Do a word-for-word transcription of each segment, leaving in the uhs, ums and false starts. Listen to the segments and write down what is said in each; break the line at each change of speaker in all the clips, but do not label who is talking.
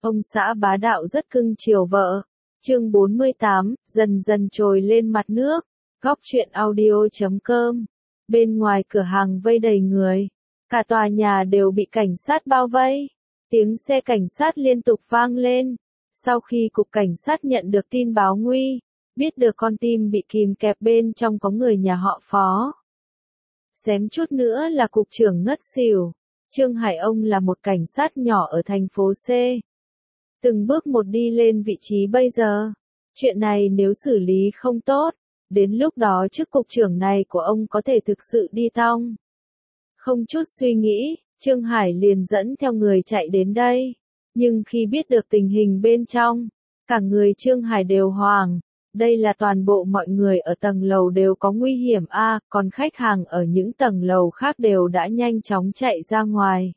Ông xã bá đạo rất cưng chiều vợ. Chương bốn mươi tám, dần dần trồi lên mặt nước. Góc truyện audio chấm com. Bên ngoài cửa hàng vây đầy người. Cả tòa nhà đều bị cảnh sát bao vây. Tiếng xe cảnh sát liên tục vang lên. Sau khi cục cảnh sát nhận được tin báo nguy, biết được con tim bị kìm kẹp bên trong có người nhà họ Phó. Xém chút nữa là cục trưởng ngất xỉu. Trương Hải ông là một cảnh sát nhỏ ở thành phố C. Từng bước một đi lên vị trí bây giờ. Chuyện này nếu xử lý không tốt, đến lúc đó chức cục trưởng này của ông có thể thực sự đi tong. Không chút suy nghĩ, Trương Hải liền dẫn theo người chạy đến đây. Nhưng khi biết được tình hình bên trong, cả người Trương Hải đều hoảng. Đây là toàn bộ mọi người ở tầng lầu đều có nguy hiểm a, còn khách hàng ở những tầng lầu khác đều đã nhanh chóng chạy ra ngoài.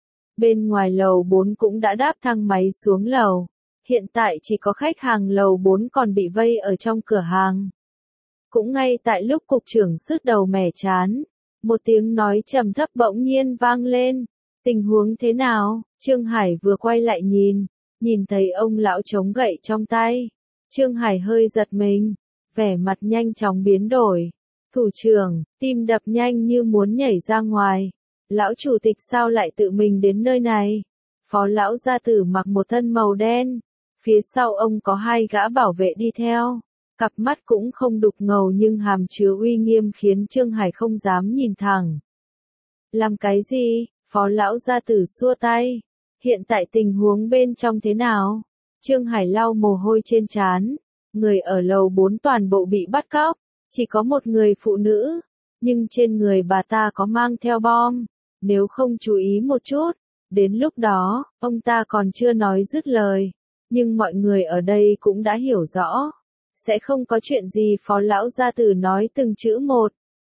Bên ngoài lầu bốn cũng đã đáp thang máy xuống lầu. Hiện tại chỉ có khách hàng lầu bốn còn bị vây ở trong cửa hàng. Cũng ngay tại lúc cục trưởng sứt đầu mẻ chán, một tiếng nói trầm thấp bỗng nhiên vang lên. Tình huống thế nào? Trương Hải vừa quay lại nhìn, nhìn thấy ông lão chống gậy trong tay. Trương Hải hơi giật mình, vẻ mặt nhanh chóng biến đổi. Thủ trưởng, tim đập nhanh như muốn nhảy ra ngoài. Lão chủ tịch sao lại tự mình đến nơi này? Phó lão gia tử mặc một thân màu đen. Phía sau ông có hai gã bảo vệ đi theo. Cặp mắt cũng không đục ngầu nhưng hàm chứa uy nghiêm khiến Trương Hải không dám nhìn thẳng. Làm cái gì? Phó lão gia tử xua tay. Hiện tại tình huống bên trong thế nào? Trương Hải lau mồ hôi trên trán. Người ở lầu bốn toàn bộ bị bắt cóc. Chỉ có một người phụ nữ. Nhưng trên người bà ta có mang theo bom. Nếu không chú ý một chút. Đến lúc đó, ông ta còn chưa nói dứt lời. Nhưng mọi người ở đây cũng đã hiểu rõ. Sẽ không có chuyện gì. Phó lão gia tử nói từng chữ một.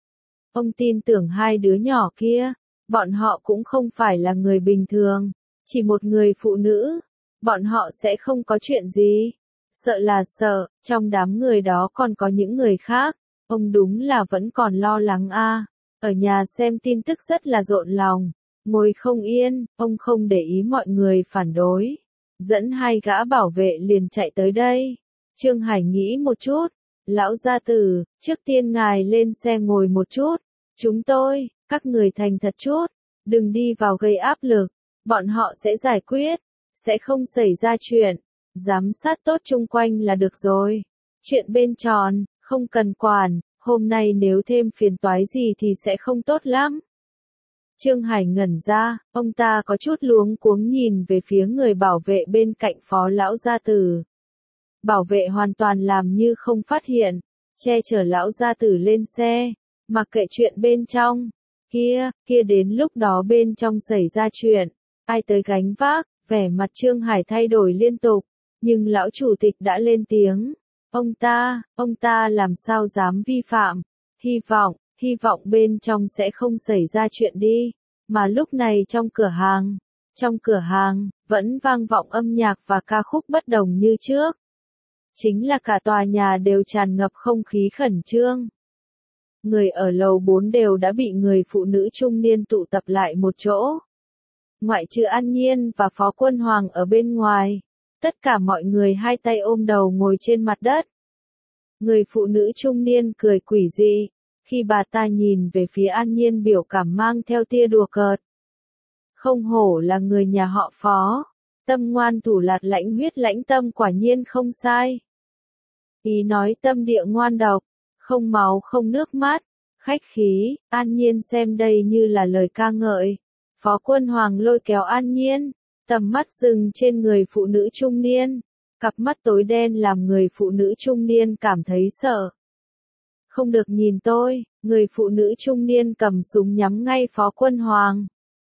Ông tin tưởng hai đứa nhỏ kia. Bọn họ cũng không phải là người bình thường. Chỉ một người phụ nữ. Bọn họ sẽ không có chuyện gì. Sợ là sợ, trong đám người đó còn có những người khác. Ông đúng là vẫn còn lo lắng a. Ở nhà xem tin tức rất là rộn lòng. Ngồi không yên, ông không để ý mọi người phản đối. Dẫn hai gã bảo vệ liền chạy tới đây. Trương Hải nghĩ một chút. Lão gia tử, trước tiên ngài lên xe ngồi một chút. Chúng tôi, các người thành thật chút. Đừng đi vào gây áp lực. Bọn họ sẽ giải quyết. Sẽ không xảy ra chuyện. Giám sát tốt chung quanh là được rồi. Chuyện bên tròn, không cần quản. Hôm nay nếu thêm phiền toái gì thì sẽ không tốt lắm. Trương Hải ngẩn ra, ông ta có chút luống cuống nhìn về phía người bảo vệ bên cạnh phó lão gia tử. Bảo vệ hoàn toàn làm như không phát hiện, che chở lão gia tử lên xe, mặc kệ chuyện bên trong. Kia, kia đến lúc đó bên trong xảy ra chuyện, ai tới gánh vác, vẻ mặt Trương Hải thay đổi liên tục, nhưng lão chủ tịch đã lên tiếng. Ông ta, ông ta làm sao dám vi phạm, hy vọng, hy vọng bên trong sẽ không xảy ra chuyện đi. Mà lúc này trong cửa hàng, trong cửa hàng, vẫn vang vọng âm nhạc và ca khúc bất đồng như trước. Chính là cả tòa nhà đều tràn ngập không khí khẩn trương. Người ở lầu bốn đều đã bị người phụ nữ trung niên tụ tập lại một chỗ. Ngoại trừ An Nhiên và Phó Quân Hoàng ở bên ngoài. Tất cả mọi người hai tay ôm đầu ngồi trên mặt đất. Người phụ nữ trung niên cười quỷ dị. Khi bà ta nhìn về phía An Nhiên biểu cảm mang theo tia đùa cợt. Không hổ là người nhà họ Phó. Tâm ngoan thủ lạt lãnh huyết lãnh tâm quả nhiên không sai. Ý nói tâm địa ngoan độc. Không máu không nước mắt. Khách khí, An Nhiên xem đây như là lời ca ngợi. Phó Quân Hoàng lôi kéo An Nhiên. Tầm mắt dừng trên người phụ nữ trung niên. Cặp mắt tối đen làm người phụ nữ trung niên cảm thấy sợ. Không được nhìn tôi, người phụ nữ trung niên cầm súng nhắm ngay Phó Quân Hoàng.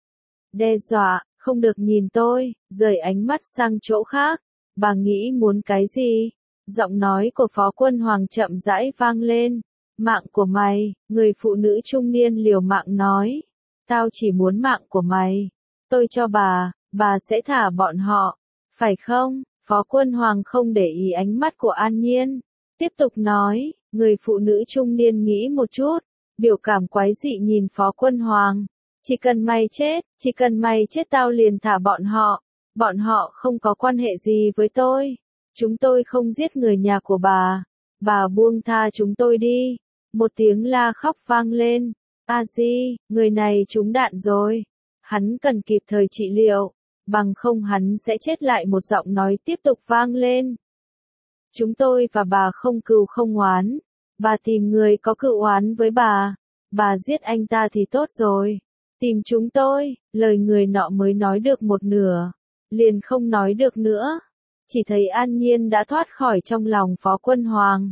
Đe dọa, không được nhìn tôi, rời ánh mắt sang chỗ khác. Bà nghĩ muốn cái gì? Giọng nói của Phó Quân Hoàng chậm rãi vang lên. Mạng của mày, người phụ nữ trung niên liều mạng nói. Tao chỉ muốn mạng của mày. Tôi cho bà, bà sẽ thả bọn họ. Phải không? Phó Quân Hoàng không để ý ánh mắt của An Nhiên. Tiếp tục nói, người phụ nữ trung niên nghĩ một chút. Biểu cảm quái dị nhìn Phó Quân Hoàng. Chỉ cần mày chết, chỉ cần mày chết tao liền thả bọn họ. Bọn họ không có quan hệ gì với tôi. Chúng tôi không giết người nhà của bà. Bà buông tha chúng tôi đi. Một tiếng la khóc vang lên. A Di, người này trúng đạn rồi. Hắn cần kịp thời trị liệu. Bằng không hắn sẽ chết lại, một giọng nói tiếp tục vang lên. Chúng tôi và bà không cừu không oán. Bà tìm người có cựu oán với bà. Bà giết anh ta thì tốt rồi. Tìm chúng tôi, lời người nọ mới nói được một nửa. Liền không nói được nữa. Chỉ thấy An Nhiên đã thoát khỏi trong lòng Phó Quân Hoàng.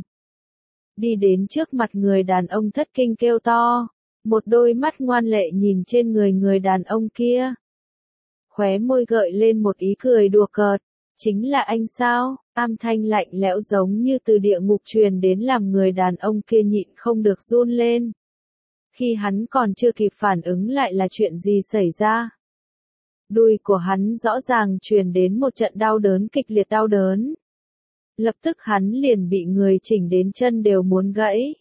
Đi đến trước mặt người đàn ông thất kinh kêu to. Một đôi mắt ngoan lệ nhìn trên người người đàn ông kia. Khóe môi gợi lên một ý cười đùa cợt. Chính là anh sao? Âm thanh lạnh lẽo giống như từ địa ngục truyền đến làm người đàn ông kia nhịn không được run lên. Khi hắn còn chưa kịp phản ứng lại là chuyện gì xảy ra. Đùi của hắn rõ ràng truyền đến một trận đau đớn, kịch liệt đau đớn. Lập tức hắn liền bị người chỉnh đến chân đều muốn gãy.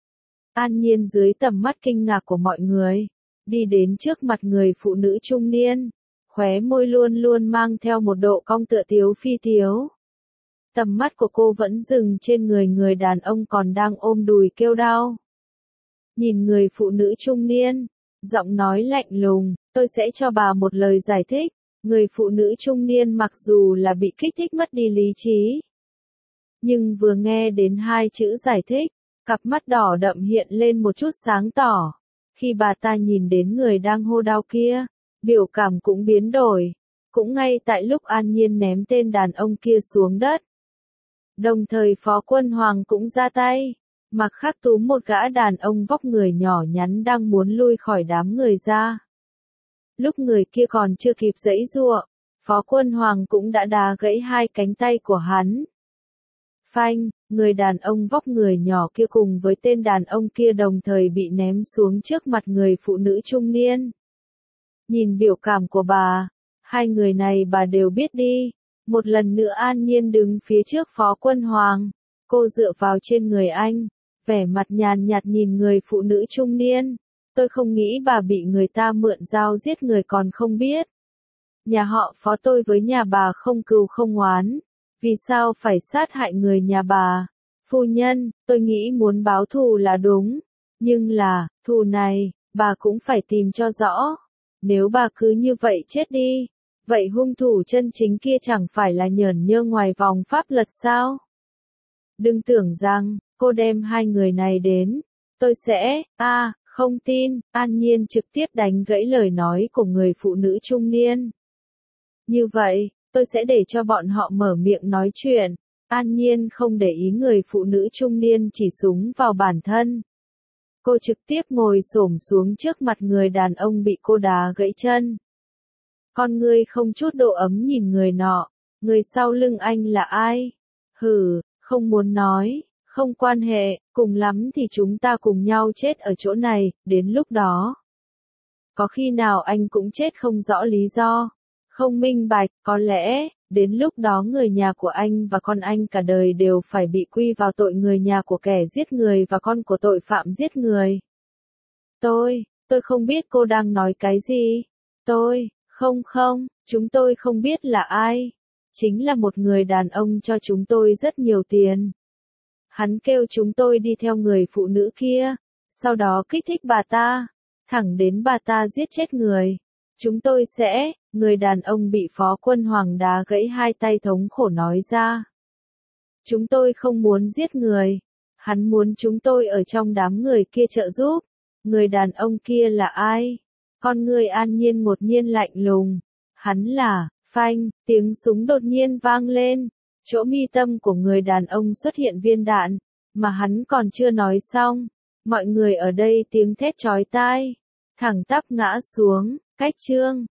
An Nhiên dưới tầm mắt kinh ngạc của mọi người, đi đến trước mặt người phụ nữ trung niên, khóe môi luôn luôn mang theo một độ cong tựa tiếu phi tiếu. Tầm mắt của cô vẫn dừng trên người người đàn ông còn đang ôm đùi kêu đau. Nhìn người phụ nữ trung niên, giọng nói lạnh lùng, tôi sẽ cho bà một lời giải thích. Người phụ nữ trung niên mặc dù là bị kích thích mất đi lý trí, nhưng vừa nghe đến hai chữ giải thích, cặp mắt đỏ đậm hiện lên một chút sáng tỏ. Khi bà ta nhìn đến người đang hô đau kia, biểu cảm cũng biến đổi. Cũng ngay tại lúc An Nhiên ném tên đàn ông kia xuống đất, đồng thời Phó Quân Hoàng cũng ra tay. Mặc Khắc túm một gã đàn ông vóc người nhỏ nhắn đang muốn lui khỏi đám người ra. Lúc người kia còn chưa kịp giãy giụa, Phó Quân Hoàng cũng đã đá gãy hai cánh tay của hắn. Phanh, người đàn ông vóc người nhỏ kia cùng với tên đàn ông kia đồng thời bị ném xuống trước mặt người phụ nữ trung niên. Nhìn biểu cảm của bà, hai người này bà đều biết đi. Một lần nữa An Nhiên đứng phía trước Phó Quân Hoàng, cô dựa vào trên người anh, vẻ mặt nhàn nhạt nhìn người phụ nữ trung niên. Tôi không nghĩ bà bị người ta mượn dao giết người còn không biết. Nhà họ Phó tôi với nhà bà không cừu không oán. Vì sao phải sát hại người nhà bà? Phu nhân, tôi nghĩ muốn báo thù là đúng. Nhưng là, thù này, bà cũng phải tìm cho rõ. Nếu bà cứ như vậy chết đi, vậy hung thủ chân chính kia chẳng phải là nhởn nhơ ngoài vòng pháp luật sao? Đừng tưởng rằng, cô đem hai người này đến, tôi sẽ, a à, không tin. An Nhiên trực tiếp đánh gãy lời nói của người phụ nữ trung niên. Như vậy, tôi sẽ để cho bọn họ mở miệng nói chuyện. An Nhiên không để ý người phụ nữ trung niên chỉ súng vào bản thân. Cô trực tiếp ngồi xổm xuống trước mặt người đàn ông bị cô đá gãy chân. Con ngươi không chút độ ấm nhìn người nọ. Người sau lưng anh là ai? Hừ, không muốn nói, không quan hệ, cùng lắm thì chúng ta cùng nhau chết ở chỗ này, đến lúc đó. Có khi nào anh cũng chết không rõ lý do, không minh bạch, có lẽ, đến lúc đó người nhà của anh và con anh cả đời đều phải bị quy vào tội người nhà của kẻ giết người và con của tội phạm giết người. Tôi, tôi không biết cô đang nói cái gì. Tôi, không không, chúng tôi không biết là ai. Chính là một người đàn ông cho chúng tôi rất nhiều tiền. Hắn kêu chúng tôi đi theo người phụ nữ kia, sau đó kích thích bà ta, thẳng đến bà ta giết chết người. Chúng tôi sẽ, người đàn ông bị Phó Quân Hoàng đá gãy hai tay thống khổ nói ra. Chúng tôi không muốn giết người. Hắn muốn chúng tôi ở trong đám người kia trợ giúp. Người đàn ông kia là ai? Con người An Nhiên ngột nhiên lạnh lùng. Hắn là, phanh, tiếng súng đột nhiên vang lên. Chỗ mi tâm của người đàn ông xuất hiện viên đạn, mà hắn còn chưa nói xong. Mọi người ở đây tiếng thét chói tai, thẳng tắp ngã xuống, cách chương.